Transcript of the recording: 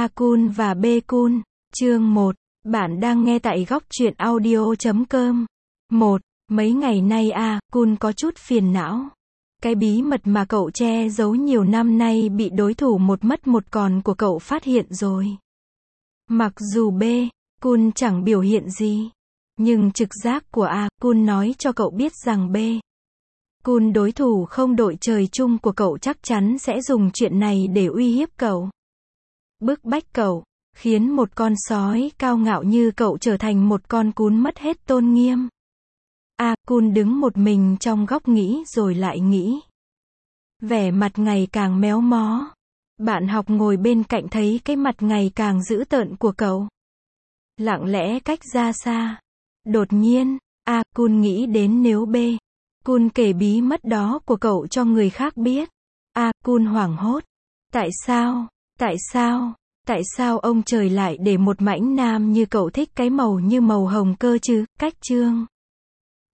A Kun và B Kun. Chương 1. Bạn đang nghe tại góc truyện audio.com. 1. Mấy ngày nay A Kun có chút phiền não. Cái bí mật mà cậu che giấu nhiều năm nay bị đối thủ một mất một còn của cậu phát hiện rồi. Mặc dù B Kun chẳng biểu hiện gì, nhưng trực giác của A Kun nói cho cậu biết rằng B Kun, đối thủ không đội trời chung của cậu, chắc chắn sẽ dùng chuyện này để uy hiếp cậu, bức bách cậu, khiến một con sói cao ngạo như cậu trở thành một con cún mất hết tôn nghiêm. A Kun đứng một mình trong góc nghĩ rồi lại nghĩ. Vẻ mặt ngày càng méo mó. Bạn học ngồi bên cạnh thấy cái mặt ngày càng dữ tợn của cậu, lặng lẽ cách ra xa. Đột nhiên, A Kun nghĩ đến nếu B Kun kể bí mật đó của cậu cho người khác biết. A Kun hoảng hốt. Tại sao? Tại sao ông trời lại để một mãnh nam như cậu thích cái màu như màu hồng cơ chứ? Cách chương